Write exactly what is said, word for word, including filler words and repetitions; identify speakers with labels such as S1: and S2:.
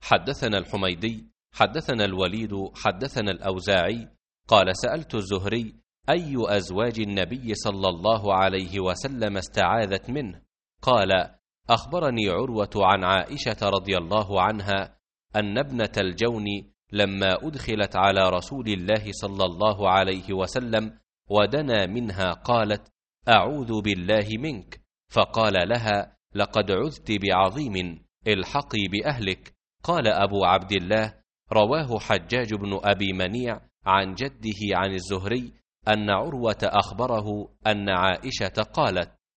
S1: حدثنا الحميدي حدثنا الوليد حدثنا الأوزاعي قال سألت الزهري أي أزواج النبي صلى الله عليه وسلم استعاذت منه؟ قال أخبرني عروة عن عائشة رضي الله عنها أن ابنة الجون لما أدخلت على رسول الله صلى الله عليه وسلم ودنا منها قالت أعوذ بالله منك، فقال لها لقد عذت بعظيم، الحقي بأهلك. قال أبو عبد الله رواه حجاج بن أبي منيع عن جده عن الزهري أن عروة أخبره أن عائشة قالت